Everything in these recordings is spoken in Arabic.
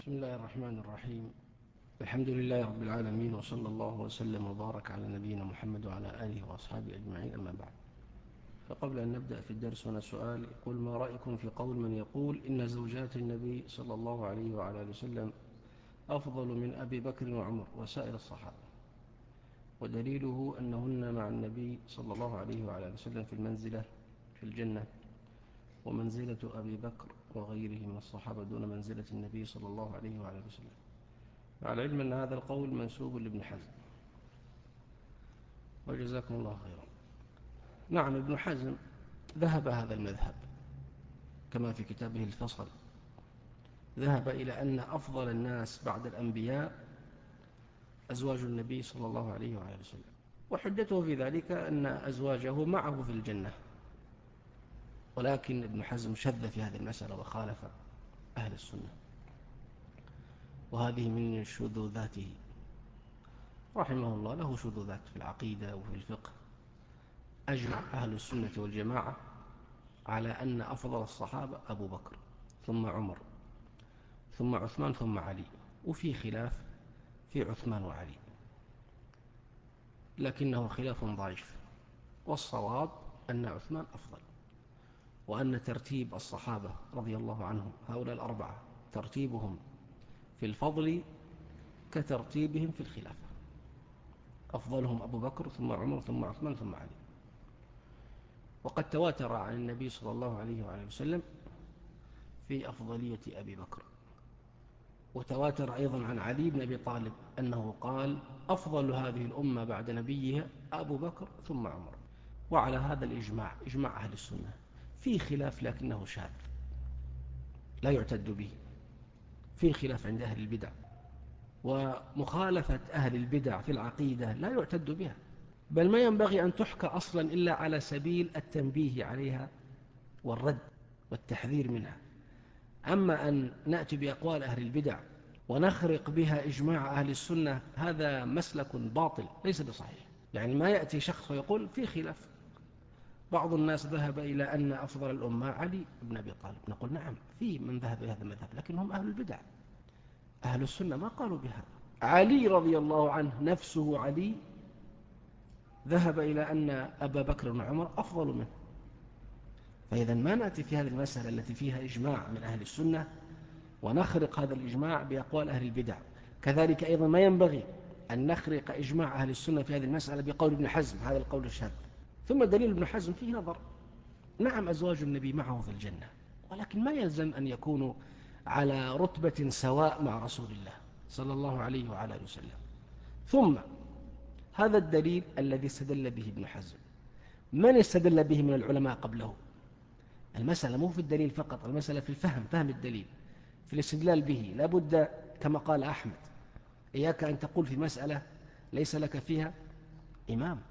بسم الله الرحمن الرحيم. الحمد لله رب العالمين، وصلى الله وسلم وبارك على نبينا محمد وعلى آله وأصحابه أجمعين، أما بعد. فقبل أن نبدأ في الدرس هنا سؤال يقول: ما رأيكم في قول من يقول إن زوجات النبي صلى الله عليه وعلى آله وسلم أفضل من أبي بكر وعمر وسائر الصحابة، ودليله أنهن مع النبي صلى الله عليه وعلى آله وسلم في المنزلة في الجنة، ومنزلة أبي بكر وغيره من الصحابة دون منزلة النبي صلى الله عليه وعلى آله وسلم، مع العلم أن هذا القول منسوب لابن حزم، وجزاكم الله خيرا. نعم، ابن حزم ذهب هذا المذهب كما في كتابه الفصل، ذهب إلى أن أفضل الناس بعد الأنبياء أزواج النبي صلى الله عليه وآله وسلم، وحجته في ذلك أن أزواجه معه في الجنة. ولكن ابن حزم شذ في هذه المسألة وخالف أهل السنة، وهذه من شذوذاته رحمه الله. له شذوذات في العقيدة وفي الفقه. أجمع أهل السنة والجماعة على أن أفضل الصحابة أبو بكر ثم عمر ثم عثمان ثم علي، وفي خلاف في عثمان وعلي، لكنه خلاف ضعيف، والصواب أن عثمان أفضل، وأن ترتيب الصحابة رضي الله عنهم هؤلاء الأربعة ترتيبهم في الفضل كترتيبهم في الخلافة، أفضلهم أبو بكر ثم عمر ثم عثمان ثم علي. وقد تواتر عن النبي صلى الله عليه وآله وسلم في أفضلية أبي بكر، وتواتر أيضا عن علي بن أبي طالب أنه قال: أفضل هذه الأمة بعد نبيها أبو بكر ثم عمر. وعلى هذا الإجماع، إجماع أهل السنة، في خلاف لكنه شاذ لا يعتد به، في خلاف عند أهل البدع، ومخالفة أهل البدع في العقيدة لا يعتد بها، بل ما ينبغي أن تحكى أصلا إلا على سبيل التنبيه عليها والرد والتحذير منها. أما أن نأتي بأقوال أهل البدع ونخرق بها إجماع أهل السنة، هذا مسلك باطل ليس بصحيح. يعني ما يأتي شخص ويقول في خلاف، بعض الناس ذهب إلى أن أفضل الأمة علي بن أبي طالب، نقول نعم، في من ذهب إلى هذا المذهب، لكن هم أهل البدع. أهل السنة ما قالوا بهذا. علي رضي الله عنه نفسه، علي ذهب إلى أن أبا بكر وعمر أفضل منه. فإذا ما نأتي في هذه المسألة التي فيها إجماع من أهل السنة ونخرق هذا الإجماع بأقوال أهل البدع. كذلك أيضا ما ينبغي أن نخرق إجماع أهل السنة في هذه المسألة بقول ابن حزم، هذا القول الشاذ. ثم دليل ابن حزم فيه نظر. نعم، أزواج النبي معه في الجنة، ولكن ما يلزم أن يكونوا على رتبة سواء مع رسول الله صلى الله عليه وعلى آله وسلم. ثم هذا الدليل الذي استدل به ابن حزم، من استدل به من العلماء قبله؟ المسألة مو في الدليل فقط، المسألة في الفهم، فهم الدليل، في الاستدلال به. لابد كما قال أحمد: إياك أن تقول في مسألة ليس لك فيها إمام.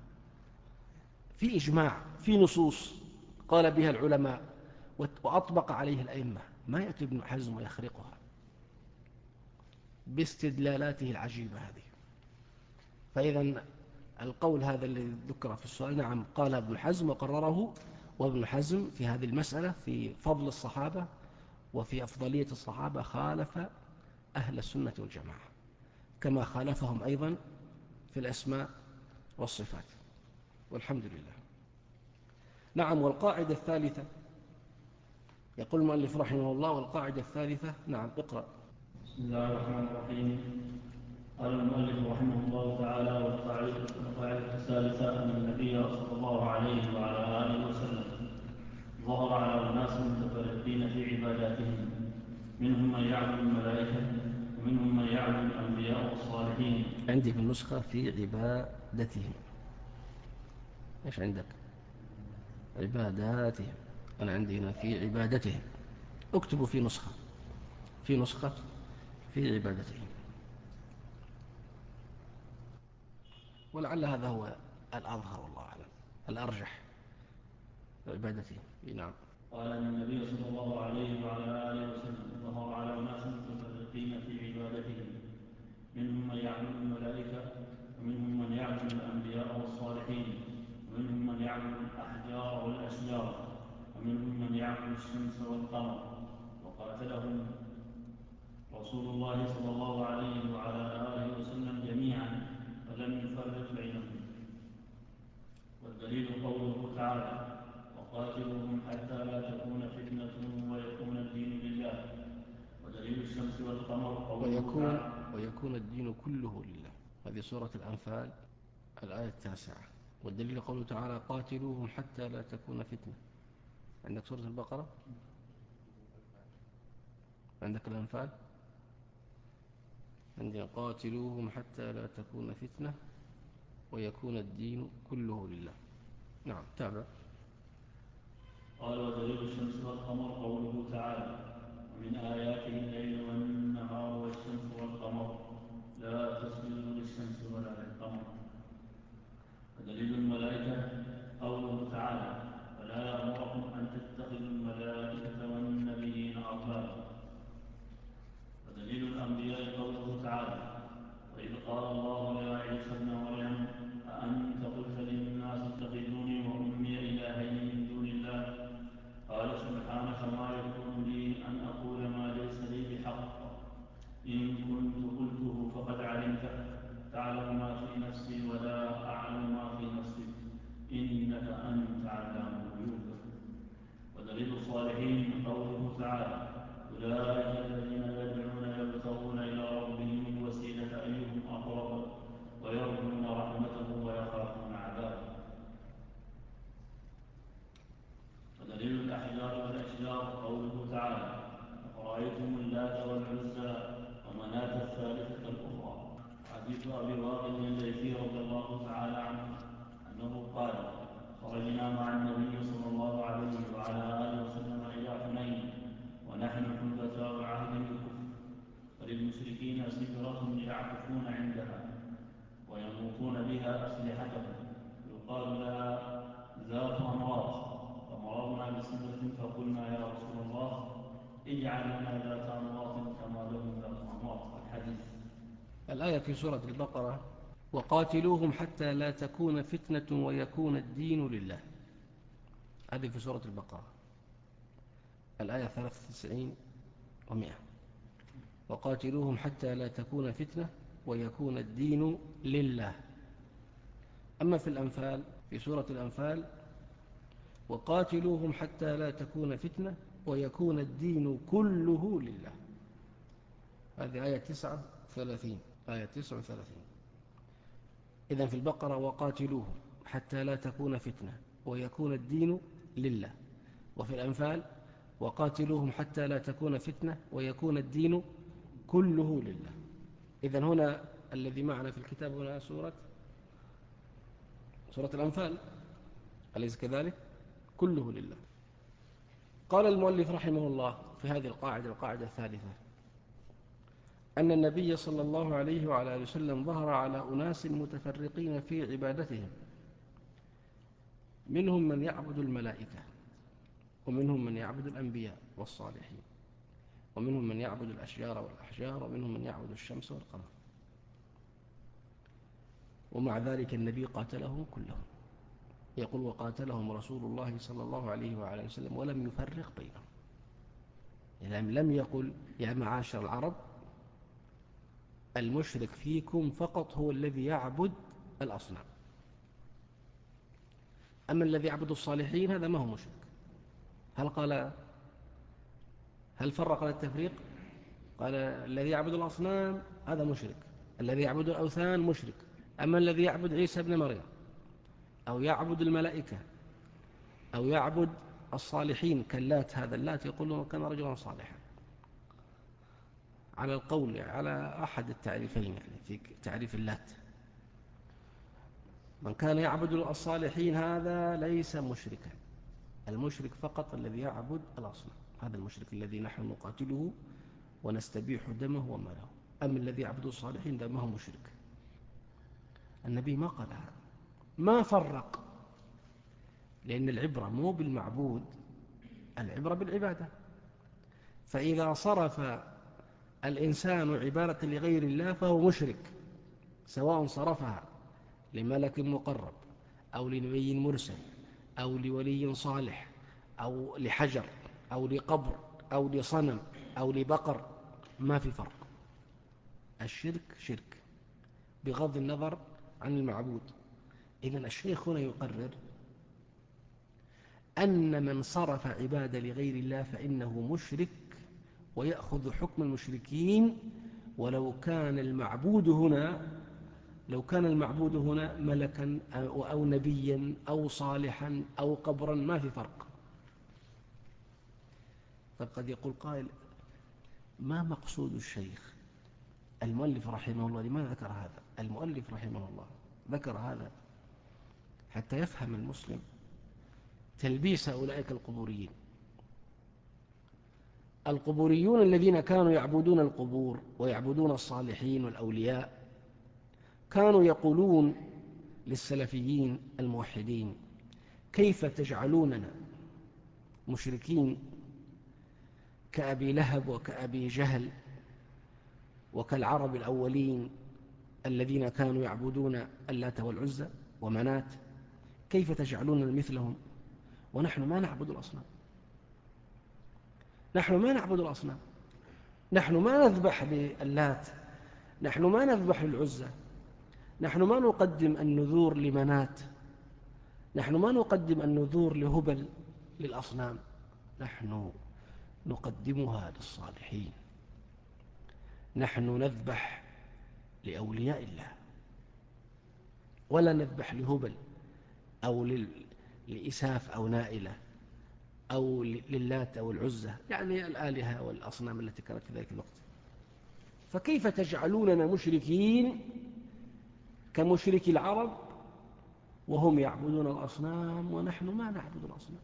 في إجماع، في نصوص قال بها العلماء وأطبق عليه الأئمة، ما يأتي ابن حزم ويخرقها باستدلالاته العجيبة هذه. فإذا القول هذا الذي ذكر في السؤال، نعم، قال ابن حزم وقرره، وابن حزم في هذه المسألة في فضل الصحابة وفي أفضلية الصحابة خالف أهل السنة والجماعة، كما خالفهم أيضا في الأسماء والصفات، والحمد لله. نعم، والقاعدة الثالثة، يقول المؤلف رحمه الله: والقاعدة الثالثة. نعم، اقرأ. بسم الله الرحمن الرحيم. قال المؤلف رحمه الله تعالى: والقاعدة الثالثة أن النبي صلى الله عليه وعلى آله وسلم ظهر على أناس متفرقين في عباداتهم، منهم من يعبد الملائكة ومنهم من يعبد الأنبياء والصالحين. عندي في النسخة في عبادتهم. إيش عندك؟ عباداتهم. أنا عندي هنا في عبادتهم. اكتبوا في نسخة، في نسخة في عبادتهم، ولعل هذا هو الأظهر والله أعلم، الأرجح، عبادتهم. نعم. قال أن النبي صلى الله عليه وعلى آله وسلم ظهر على أناس متفرقين في عبادتهم، منهم من يعبد الملائكة ومنهم من يعبد الأنبياء والصالحين ومنهم من يعبد الأحجار والأشجار ومنهم من يعبد الشمس والقمر. وقاتلهم رسول الله الله صلى الله عليه وعلى آله وسلم جميعا ولم يفرق بينهم. والدليل قوله تعالى: وقاتلوهم حتى لا تكون فتنة ويكون الدين لله. ودليل الشمس والقمر قوله تعالى: ويكون الدين كله لله. هذه سورة الأنفال الآية 9. والدليل قوله تعالى: قاتلوهم حتى لا تكون فتنة. عندك سورة البقرة؟ عندك الأنفال؟ عندنا قاتلوهم حتى لا تكون فتنة ويكون الدين كله لله. نعم، تابع. قال: ودليل الشمس والقمر قوله تعالى: ومن آياته الليل والنهار والشمس والقمر لا تسجدوا للشمس ولا للقمر. ودليل الملائكة قوله تعالى: فلا يأمركم أن تتخذوا الملائكة والنبيين أربابا. ودليل الأنبياء قوله تعالى: وإذ قال الله يا عيسى ابن مريم أأنت قلت للناس اتخذوني وأمي إلهين من دون الله قال سبحانك ما يكون لي أن أقول ما ليس لي بحق إن كنت قلته فقد علمته تعلم ما في نفسي ولا أعلم ما في نفسك إنك أنت علام الغيوب. ودليل الصالحين قوله تعالى: أولئك الذين يدعون يبتغون إلى ربهم الوسيلة أيهم أقرب ويرجون رحمته ويخافون عذابه. ودليل الأحجار والأشجار قوله تعالى: أفرأيتم اللات والعزى ومناة الثالثة الأخرى. حديث أبي واقد الليثي رضي الله تعالى عنه أنه قال: خرجنا مع النبي صلى الله عليه وعلى آله وسلم إلى حنين ونحن حدثاء عهد بالكفر، وللمشركين سدرة يعكفون عندها ويموتون بها أسلحتهم يقال لها ذات أنواط، فمررنا بسدرة فقلنا يا رسول الله اجعل لنا ذات أنواط كما لهم ذات أنواط. الحديث. الآية في سورة البقرة: وقاتلوهم حتى لا تكون فتنة ويكون الدين لله. هذه في سورة البقرة الآية 93 و100. وقاتلوهم حتى لا تكون فتنة ويكون الدين لله. أما في الأنفال، في سورة الأنفال: وقاتلوهم حتى لا تكون فتنة ويكون الدين كله لله. هذه آية 39. آية 39. إذن في البقرة: وقاتلوهم حتى لا تكون فتنة ويكون الدين لله. وفي الأنفال: وقاتلوهم حتى لا تكون فتنة ويكون الدين كله لله. إذن هنا الذي معنا في الكتاب هنا سورة الأنفال، أليس كذلك؟ كله لله. قال المؤلف رحمه الله في هذه القاعدة الثالثة: أن النبي صلى الله عليه وعلى آله وسلم ظهر على أناس متفرقين في عبادتهم، منهم من يعبد الملائكة، ومنهم من يعبد الأنبياء والصالحين، ومنهم من يعبد الأشجار والأحجار، ومنهم من يعبد الشمس والقمر. ومع ذلك النبي قاتلهم كلهم. يقول: وقاتلهم رسول الله صلى الله عليه وعلى وسلم ولم يفرق بينهم. يعني لم يقل يا معاشر العرب المشرك فيكم فقط هو الذي يعبد الأصنام، أما الذي يعبد الصالحين هذا ما هو مشرك. هل فرق التفريق؟ قال: الذي يعبد الأصنام هذا مشرك، الذي يعبد الأوثان مشرك، أما الذي يعبد عيسى ابن مريم أو يعبد الملائكة أو يعبد الصالحين كاللات، هذا اللات يقولون كان رجلا صالحا، على القول على أحد التعريفين، يعني في تعريف اللات من كان يعبد الصالحين هذا ليس مشركا. المشرك فقط الذي يعبد الأصنام، هذا المشرك الذي نحن نقاتله ونستبيح دمه وماله. أما الذي يعبد الصالحين ده ما هو مشرك. النبي ما قال هذا، ما فرق، لأن العبرة مو بالمعبود، العبرة بالعبادة. فإذا صرف الإنسان عبادة لغير الله فهو مشرك، سواء صرفها لملك مقرب أو لنبي مرسل أو لولي صالح أو لحجر أو لقبر أو لصنم أو لبقر، ما في فرق. الشرك شرك بغض النظر عن المعبود. إذن الشيخ هنا يقرر أن من صرف عبادة لغير الله فإنه مشرك ويأخذ حكم المشركين، ولو كان المعبود هنا ملكا أو نبيا أو صالحا أو قبرا ما في فرق. فقد يقول قائل: ما مقصود الشيخ المؤلف رحمه الله؟ لماذا ذكر هذا؟ المؤلف رحمه الله ذكر هذا حتى يفهم المسلم تلبيس أولئك القبوريين. القبوريون الذين كانوا يعبدون القبور ويعبدون الصالحين والأولياء كانوا يقولون للسلفيين الموحدين: كيف تجعلوننا مشركين كأبي لهب وكأبي جهل وكالعرب الأولين الذين كانوا يعبدون اللات والعزى ومنات؟ كيف تجعلوننا مثلهم ونحن ما نعبد الأصنام؟ نحن ما نعبد الأصنام، نحن ما نذبح للات، نحن ما نذبح للعزى، نحن ما نقدم النذور لمنات، نحن ما نقدم النذور لهبل للأصنام، نحن نقدمها للصالحين، نحن نذبح لأولياء الله ولا نذبح لهبل أو لإساف أو نائلة أو للات أو العزة، يعني الآلهة والأصنام التي كانت في ذلك الوقت. فكيف تجعلوننا مشركين كمشرك العرب وهم يعبدون الأصنام ونحن ما نعبد الأصنام؟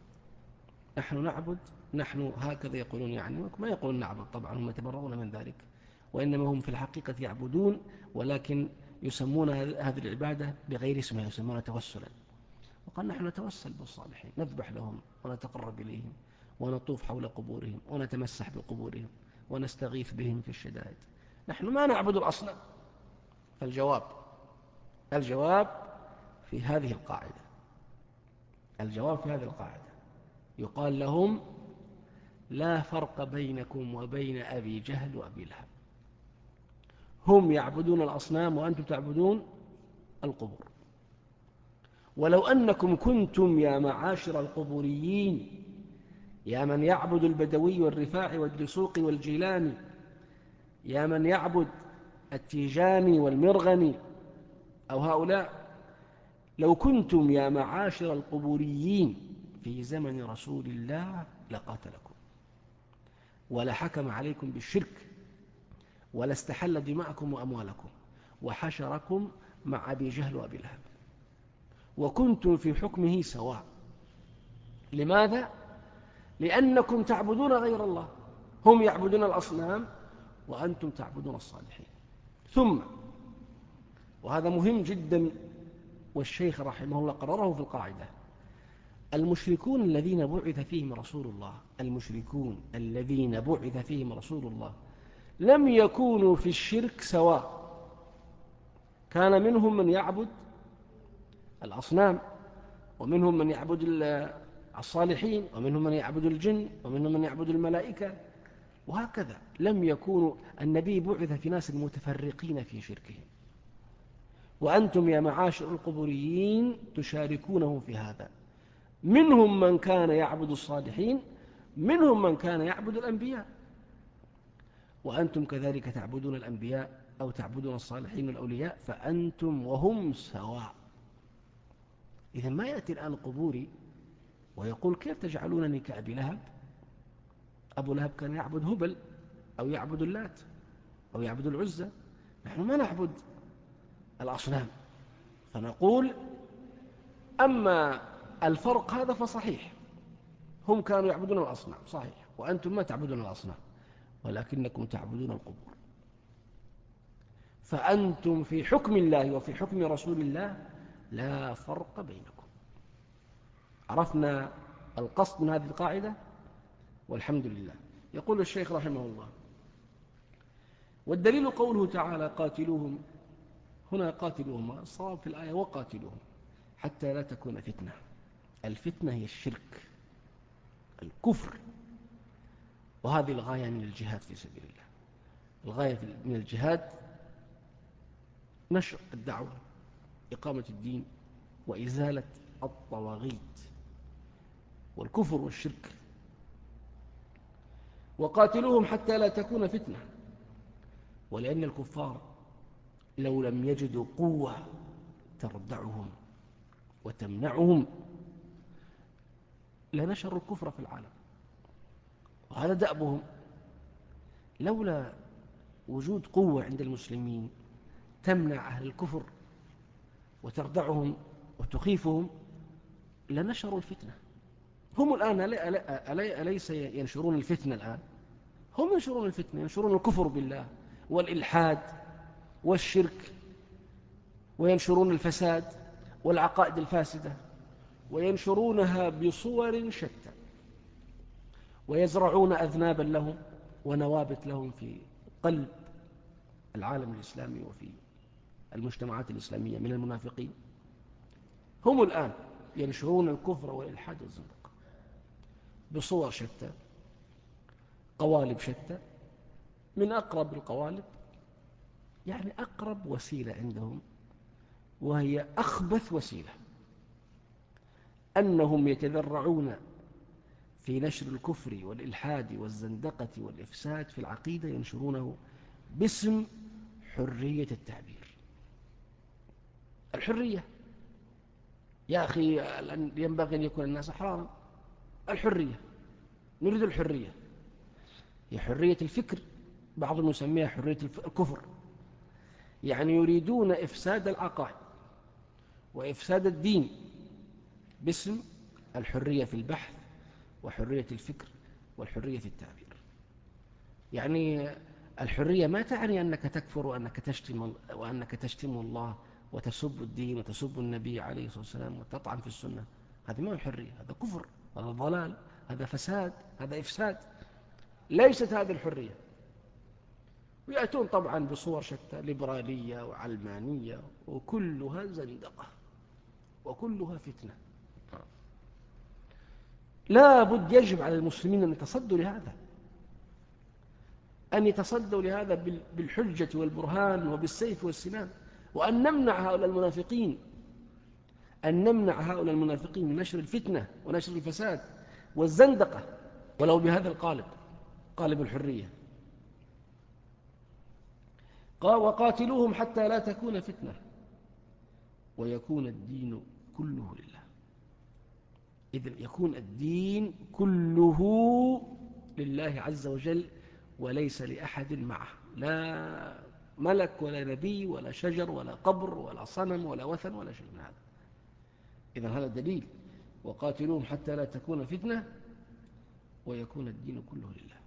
نحن هكذا يقولون، يعني ما يقولون نعبد، طبعا هم يتبرؤون من ذلك، وإنما هم في الحقيقة يعبدون، ولكن يسمون هذه العبادة بغير اسمها، يسمونها توسلا. وقال: نحن نتوسل بالصالحين، نذبح لهم ونتقرب إليهم ونطوف حول قبورهم ونتمسح بقبورهم ونستغيث بهم في الشدائد، نحن ما نعبد الأصنام. الجواب في هذه القاعدة يقال لهم: لا فرق بينكم وبين أبي جهل وأبي لهب، هم يعبدون الأصنام وأنتم تعبدون القبور. ولو أنكم كنتم يا معاشر القبوريين، يا من يعبد البدوي والرفاعي والدسوقي والجيلاني، يا من يعبد التيجاني والمرغني أو هؤلاء، لو كنتم يا معاشر القبوريين في زمن رسول الله لقاتلكم ولحكم عليكم بالشرك ولاستحل دماءكم وأموالكم وحشركم مع أبي جهل وأبي لهب، وكنتم في حكمه سواء. لماذا؟ لأنكم تعبدون غير الله، هم يعبدون الأصنام وأنتم تعبدون الصالحين. ثم، وهذا مهم جدا والشيخ رحمه الله قرره في القاعدة: المشركون الذين بعث فيهم رسول الله لم يكونوا في الشرك سواء، كان منهم من يعبد الأصنام، ومنهم من يعبد الصالحين، ومنهم من يعبد الجن، ومنهم من يعبد الملائكة، وهكذا. لم يكونوا، النبي بعث في ناس متفرقين في شركهم، وأنتم يا معاشر القبوريين تشاركونهم في هذا. منهم من كان يعبد الصالحين، منهم من كان يعبد الأنبياء، وأنتم كذلك تعبدون الأنبياء أو تعبدون الصالحين والأولياء، فأنتم وهم سواء. إذا ما يأتي الآن قبوري ويقول: كيف تجعلونني كأبي لهب؟ أبو لهب كان يعبد هبل أو يعبد اللات أو يعبد العزة، نحن ما نعبد الأصنام. فنقول: أما الفرق هذا فصحيح، هم كانوا يعبدون الأصنام صحيح، وأنتم ما تعبدون الأصنام ولكنكم تعبدون القبور، فأنتم في حكم الله وفي حكم رسول الله لا فرق بينكم. عرفنا القصد من هذه القاعدة والحمد لله. يقول الشيخ رحمه الله: والدليل قوله تعالى: قاتلوهم. هنا قاتلوهم، الصواب في الآية وقاتلوهم حتى لا تكون فتنة. الفتنة هي الشرك، الكفر، وهذه الغاية من الجهاد في سبيل الله. الغاية من الجهاد نشر الدعوة، إقامة الدين، وإزالة الطواغيت والكفر والشرك. وقاتلوهم حتى لا تكون فتنة، ولأن الكفار لو لم يجدوا قوة تردعهم وتمنعهم لنشروا الكفر في العالم، وهذا دأبهم. لولا وجود قوة عند المسلمين تمنع أهل الكفر وتردعهم وتخيفهم لنشروا الفتنة. هم الآن أليس ينشرون الفتنة الآن؟ هم ينشرون الفتنة، ينشرون الكفر بالله والإلحاد والشرك، وينشرون الفساد والعقائد الفاسدة، وينشرونها بصور شتى، ويزرعون أذنابا لهم ونوابت لهم في قلب العالم الإسلامي وفي المجتمعات الإسلامية من المنافقين. هم الآن ينشرون الكفر والإلحاد والزندقة بصور شتى، قوالب شتى. من أقرب القوالب، يعني أقرب وسيلة عندهم وهي أخبث وسيلة، أنهم يتذرعون في نشر الكفر والإلحاد والزندقة والإفساد في العقيدة، ينشرونه باسم حرية التعبير. الحرية يا أخي، ينبغي أن يكون الناس أحرارا. الحرية، نريد الحرية، هي حرية الفكر، بعضهم يسميها حرية الكفر. يعني يريدون إفساد العقائد وإفساد الدين باسم الحرية في البحث وحرية الفكر والحرية في التعبير. يعني الحرية ما تعني أنك تكفر وأنك تشتم الله وتسب الدين وتسب النبي عليه الصلاة والسلام وتطعن في السنة. هذه ما هي الحرية، هذا كفر، هذا ضلال، هذا فساد، هذا إفساد. ليست هذه الحرية. ويأتون طبعا بصور شتى، ليبرالية وعلمانية، وكلها زندقة وكلها فتنة. لا بد، يجب على المسلمين أن يتصدوا لهذا، أن يتصدوا لهذا بالحجة والبرهان وبالسيف والسنان، وأن نمنع هؤلاء المنافقين، أن نمنع هؤلاء المنافقين من نشر الفتنة ونشر الفساد والزندقة، ولو بهذا القالب، قالب الحرية. وقاتلوهم حتى لا تكون فتنة ويكون الدين كله لله. إذن يكون الدين كله لله عز وجل، وليس لأحد معه، لا ملك ولا نبي ولا شجر ولا قبر ولا صنم ولا وثن ولا شيء من هذا. إذن هذا دليل. وقاتلوهم حتى لا تكون فتنة ويكون الدين كله لله.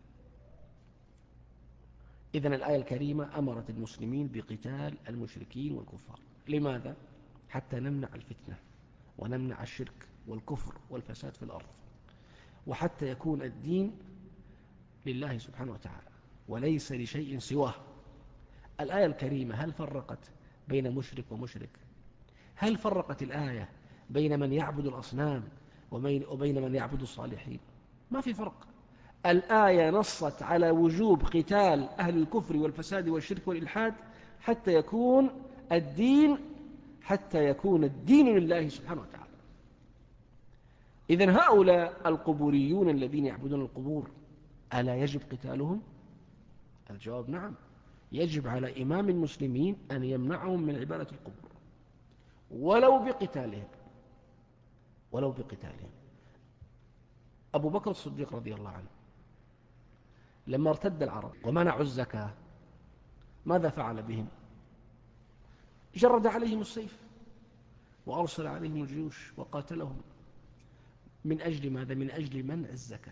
إذن الآية الكريمة أمرت المسلمين بقتال المشركين والكفار. لماذا؟ حتى نمنع الفتنة ونمنع الشرك والكفر والفساد في الأرض، وحتى يكون الدين لله سبحانه وتعالى وليس لشيء سواه. الآية الكريمة هل فرقت بين مشرك ومشرك؟ هل فرقت الآية بين من يعبد الأصنام وبين من يعبد الصالحين؟ ما في فرق. الآية نصت على وجوب قتال أهل الكفر والفساد والشرك والإلحاد حتى يكون الدين لله سبحانه وتعالى. إذن هؤلاء القبوريون الذين يعبدون القبور ألا يجب قتالهم؟ الجواب نعم، يجب على إمام المسلمين أن يمنعهم من عبادة القبور ولو بقتالهم. أبو بكر الصديق رضي الله عنه لما ارتد العرب ومنعوا الزكاة ماذا فعل بهم؟ جرد عليهم السيف وأرسل عليهم الجيوش وقاتلهم. من أجل ماذا؟ من أجل منع الزكاة.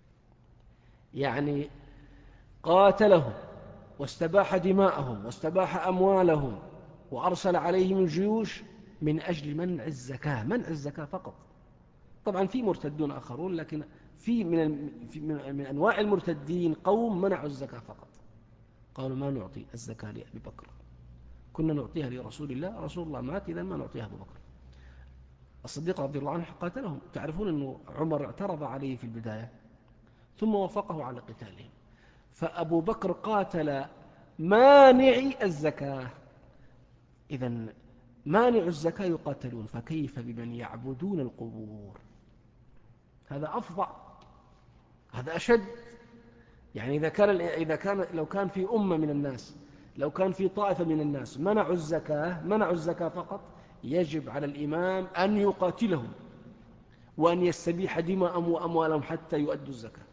يعني قاتلهم واستباح دماءهم واستباح أموالهم وأرسل عليهم الجيوش من أجل منع الزكاة فقط. طبعا في مرتدون آخرون، لكن من أنواع المرتدين قوم منعوا الزكاة فقط. قالوا ما نعطي الزكاة لأبي بكر، كنا نعطيها لرسول الله، رسول الله مات، إذن ما نعطيها أبو بكر. الصديق رضي الله عنه قاتلهم. تعرفون أنه عمر اعترض عليه في البداية ثم وافقه على قتالهم. فأبو بكر قاتل مانعي الزكاة إذن مانع الزكاة يقاتلون، فكيف بمن يعبدون القبور؟ هذا أفظع، هذا أشد. يعني لو كان في أمة من الناس، لو كان في طائفة من الناس منعوا الزكاة فقط، يجب على الإمام أن يقاتلهم وأن يستبيح دماءهم وأموالهم حتى يؤدوا الزكاة.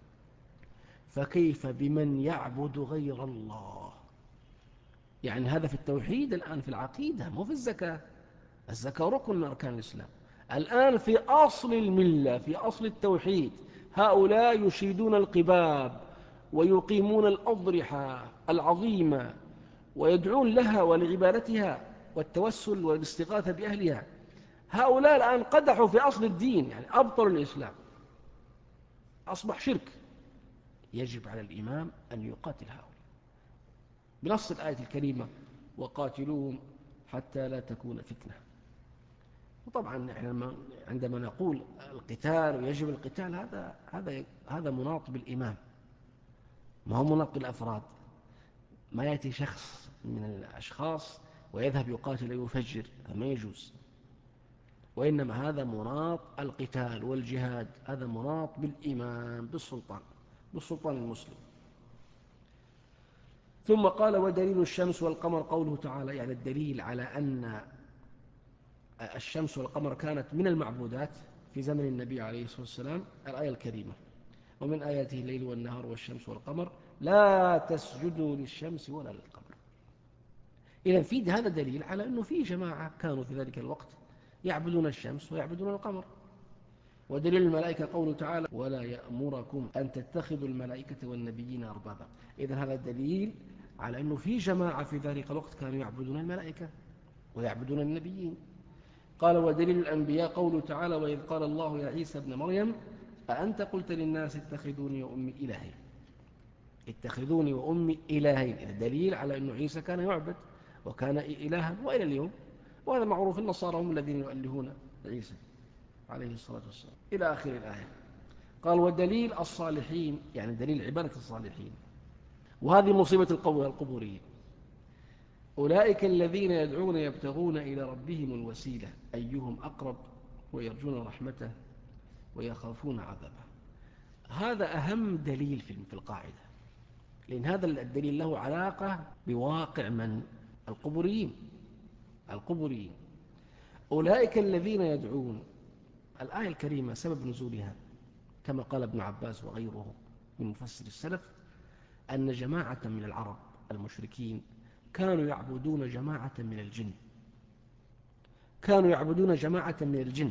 فكيف بمن يعبد غير الله؟ يعني هذا في التوحيد الآن، في العقيدة، مو في الزكاة. الزكاة ركن من أركان الإسلام. الآن في أصل الملة، في أصل التوحيد، هؤلاء يشيدون القباب ويقيمون الأضرحة العظيمة ويدعون لها ولعبادتها والتوسل والاستغاثة بأهلها. هؤلاء الآن قدحوا في أصل الدين، يعني أبطلوا الإسلام، أصبح شرك. يجب على الإمام أن يقاتل هؤلاء بنص الآية الكريمة: وقاتلوهم حتى لا تكون فتنة. وطبعا عندما نقول القتال ويجب القتال، هذا مناط بالإمام، ما هو مناط بالأفراد. ما يأتي شخص من الأشخاص ويذهب يقاتل ويفجر، ما يجوز. وإنما هذا مناط القتال والجهاد، هذا مناط بالإمام، بالسلطان المسلم. ثم قال: ودليل الشمس والقمر قوله تعالى، يعني الدليل على أن الشمس والقمر كانت من المعبودات في زمن النبي عليه الصلاة والسلام، الآية الكريمة: ومن آياته الليل والنهار والشمس والقمر لا تسجدوا للشمس ولا للقمر. إذن في هذا دليل على أنه في جماعة كانوا في ذلك الوقت يعبدون الشمس ويعبدون القمر. ودليل الملائكة قوله تعالى: ولا يأمركم أن تتخذوا الملائكة والنبيين أربابا. إذن هذا دليل على أنه في جماعة في ذلك الوقت كانوا يعبدون الملائكة ويعبدون النبيين. قال: ودليل الأنبياء قوله تعالى: وإذ قال الله يا عيسى ابن مريم أأنت قلت للناس اتخذوني وأمي إلهين. اتخذوني وأمي إلهين، إذا دليل على أن عيسى كان يعبد وكان إلها وإلى اليوم. وهذا معروف، النصارى هم الذين يؤلهون عيسى عليه الصلاة والسلام إلى آخر الآية. قال: ودليل الصالحين، يعني دليل عبادة الصالحين. وهذه مصيبة القبوريين: أولئك الذين يدعون يبتغون إلى ربهم الوسيلة أيهم أقرب ويرجون رحمته ويخافون عذابه. هذا أهم دليل في القاعدة، لأن هذا الدليل له علاقة بواقع من؟ القبوريين. أولئك الذين يدعون، الآية الكريمة سبب نزولها كما قال ابن عباس وغيره من مفسر السلف أن جماعة من العرب المشركين كانوا يعبدون جماعة من الجن،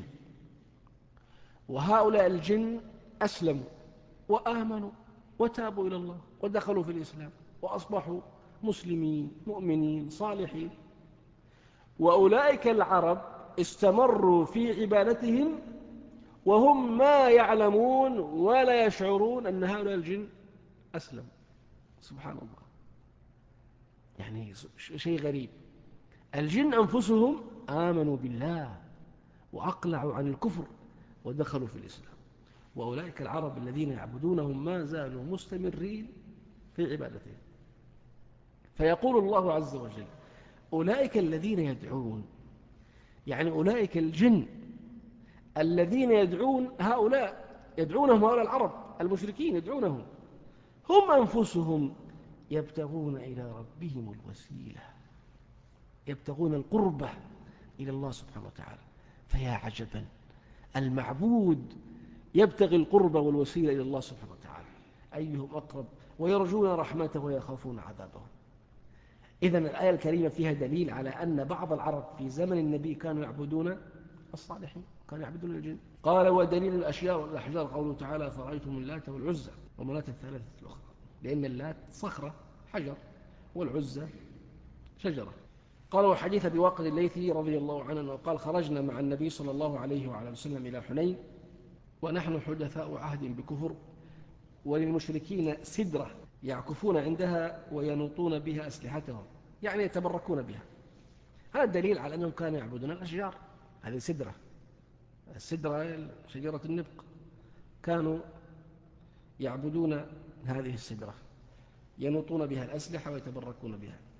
وهؤلاء الجن أسلموا وآمنوا وتابوا إلى الله ودخلوا في الإسلام وأصبحوا مسلمين مؤمنين صالحين. وأولئك العرب استمروا في عبادتهم وهم ما يعلمون ولا يشعرون أن هؤلاء الجن أسلموا. سبحان الله، يعني شيء غريب. الجن أنفسهم آمنوا بالله وأقلعوا عن الكفر ودخلوا في الإسلام، وأولئك العرب الذين يعبدونهم ما زالوا مستمرين في عبادتهم. فيقول الله عز وجل: أولئك الذين يدعون، يعني أولئك الجن الذين يدعونهم هؤلاء العرب المشركين يدعونهم، هم أنفسهم يبتغون إلى ربهم الوسيلة، يبتغون القربة إلى الله سبحانه وتعالى. فيا عجبا، المعبود يبتغي القربة والوسيلة إلى الله سبحانه وتعالى أيهم أقرب ويرجون رحمته ويخافون عذابه. إذن الآية الكريمة فيها دليل على أن بعض العرب في زمن النبي كانوا يعبدون الصالحين، كانوا يعبدون الجن. قال: ودليل الأشياء والأحجار قوله تعالى: فرأيتم اللات والعزى ومناة الثالثة الأخرى. لأن اللات صخرة حجر والعزى شجرة. قال: وحديث بواقد الليثي رضي الله عنه قال: خرجنا مع النبي صلى الله عليه وعلى وسلم إلى حنين ونحن حدثاء عهد بكفر، وللمشركين سدرة يعكفون عندها وينوطون بها أسلحتهم، يعني يتبركون بها. هذا دليل على أنهم كانوا يعبدون الأشجار. هذه السدرة شجرة النبق، كانوا يعبدون هذه السدرة، ينوطون بها الأسلحة ويتبركون بها.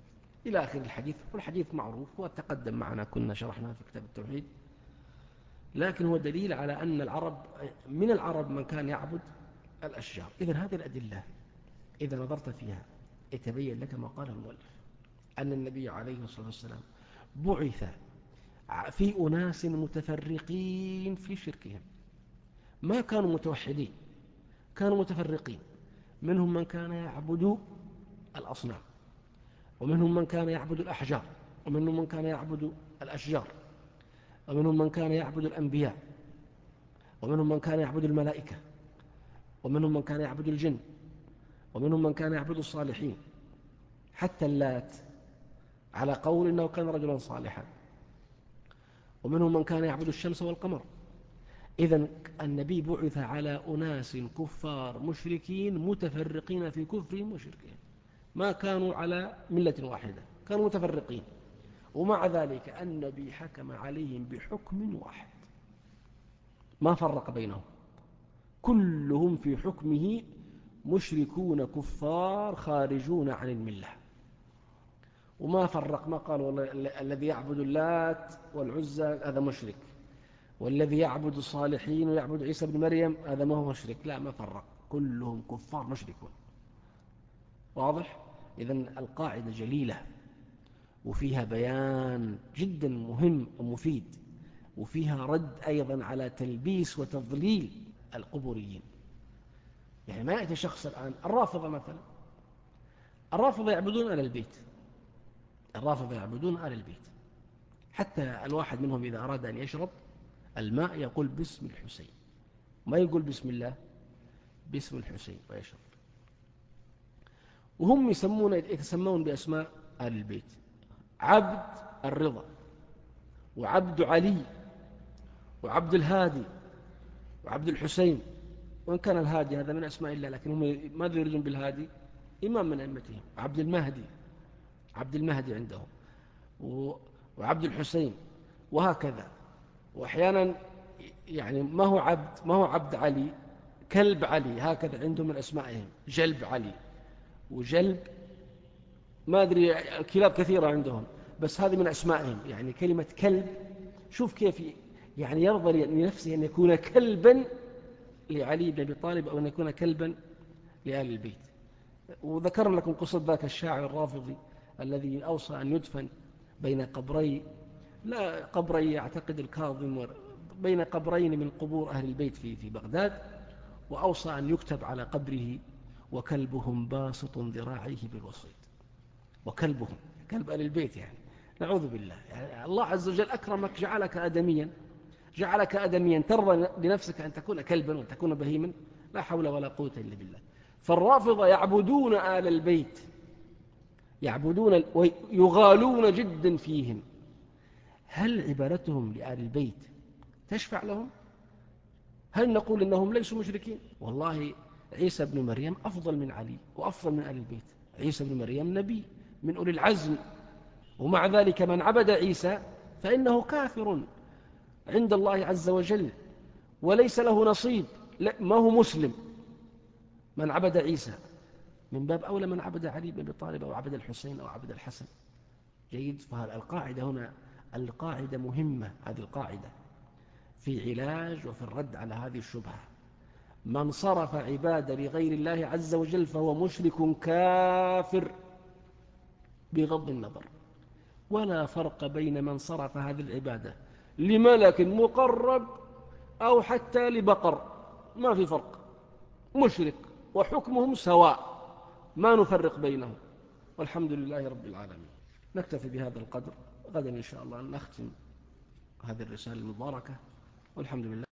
إلى آخر الحديث. والحديث معروف وتقدم معنا، كنا شرحناه في كتاب التوحيد. لكن هو دليل على أن من العرب من كان يعبد الأشجار. إذن هذه الأدلة إذا نظرت فيها يتبين لك ما قاله المؤلف، أن النبي عليه الصلاة والسلام بعث في أناس متفرقين في شركهم، ما كانوا متوحدين، كانوا متفرقين. منهم من كان يعبد الأصنام، ومنهم من كان يعبد الأحجار، ومنهم من كان يعبد الأشجار، ومنهم من كان يعبد الأنبياء، ومنهم من كان يعبد الملائكة، ومنهم من كان يعبد الجن، ومنهم من كان يعبد الصالحين، حتى اللات على قول إنه كان رجلا صالحا، ومنهم من كان يعبد الشمس والقمر. إذن النبي بعث على أناس كفار مشركين متفرقين في كفرهم وشركهم، ما كانوا على ملة واحدة، كانوا متفرقين. ومع ذلك النبي حكم عليهم بحكم واحد، ما فرق بينهم، كلهم في حكمه مشركون كفار خارجون عن الملة. وما فرق، ما قال والله الذي يعبد اللات والعزى هذا مشرك، والذي يعبد الصالحين ويعبد عيسى بن مريم هذا ما هو مشرك. لا، ما فرق، كلهم كفار مشركون. واضح؟ إذن القاعدة جليلة، وفيها بيان جدا مهم ومفيد، وفيها رد أيضا على تلبيس وتضليل القبوريين. يعني ما يأتي شخص الآن، الرافضة مثلا، الرافضة يعبدون آل البيت، الرافضة يعبدون آل البيت. حتى الواحد منهم إذا أراد أن يشرب الماء يقول باسم الحسين، ما يقول بسم الله، باسم الحسين ويشرب. وهم يتسمون بأسماء آل البيت، عبد الرضا، وعبد علي، وعبد الهادي، وعبد الحسين. وإن كان الهادي هذا من أسماء الله، لكن هم ماذا يريدون بالهادي؟ إمام من أئمتهم، عبد المهدي، عبد المهدي عندهم، وعبد الحسين، وهكذا. وأحيانا يعني ما هو عبد علي، كلب علي، هكذا عندهم من أسمائهم، جلب علي وجلب، ما أدري، كلاب كثيرة عندهم، بس هذه من أسمائهم. يعني كلمة كلب، شوف كيف يعني يرضى لنفسه أن يكون كلبا لعلي بن أبي طالب، أو أن يكون كلبا لآل البيت. وذكر لكم قصة ذاك الشاعر الرافضي الذي أوصى أن يدفن بين قبري، لا قبري يعتقد الكاظم، بين قبرين من قبور أهل البيت في بغداد، وأوصى أن يكتب على قبره وكلبهم باسط ذراعيه بالوصيد. وكلبهم، كلب أهل البيت يعني، نعوذ بالله. يعني الله عز وجل أكرمك، جعلك آدميا، جعلك آدميا، ترضى لنفسك أن تكون كلبا وأن تكون بهيما؟ لا حول ولا قوة إلا بالله. فالرافضة يعبدون آل البيت، يعبدون ويغالون جدا فيهم. هل عبادتهم لآل البيت تشفع لهم؟ هل نقول إنهم ليسوا مشركين؟ والله عيسى بن مريم أفضل من علي وأفضل من آل البيت. عيسى بن مريم نبي من أولي العزم، ومع ذلك من عبد عيسى فإنه كافر عند الله عز وجل، وليس له نصيب، ما هو مسلم. من عبد عيسى من باب أولى من عبد علي بن أبي طالب، أو عبد الحسين، أو عبد الحسن. جيد. فالقاعدة هنا القاعدة مهمة، هذه القاعدة في علاج وفي الرد على هذه الشبهة. من صرف عبادة لغير الله عز وجل فهو مشرك كافر بغض النظر. ولا فرق بين من صرف هذه العبادة لملك مقرب أو حتى لبقر، ما في فرق، مشرك وحكمهم سواء، ما نفرق بينهم. والحمد لله رب العالمين. نكتفي بهذا القدر، غدا إن شاء الله نختم هذه الرسالة المباركة، والحمد لله.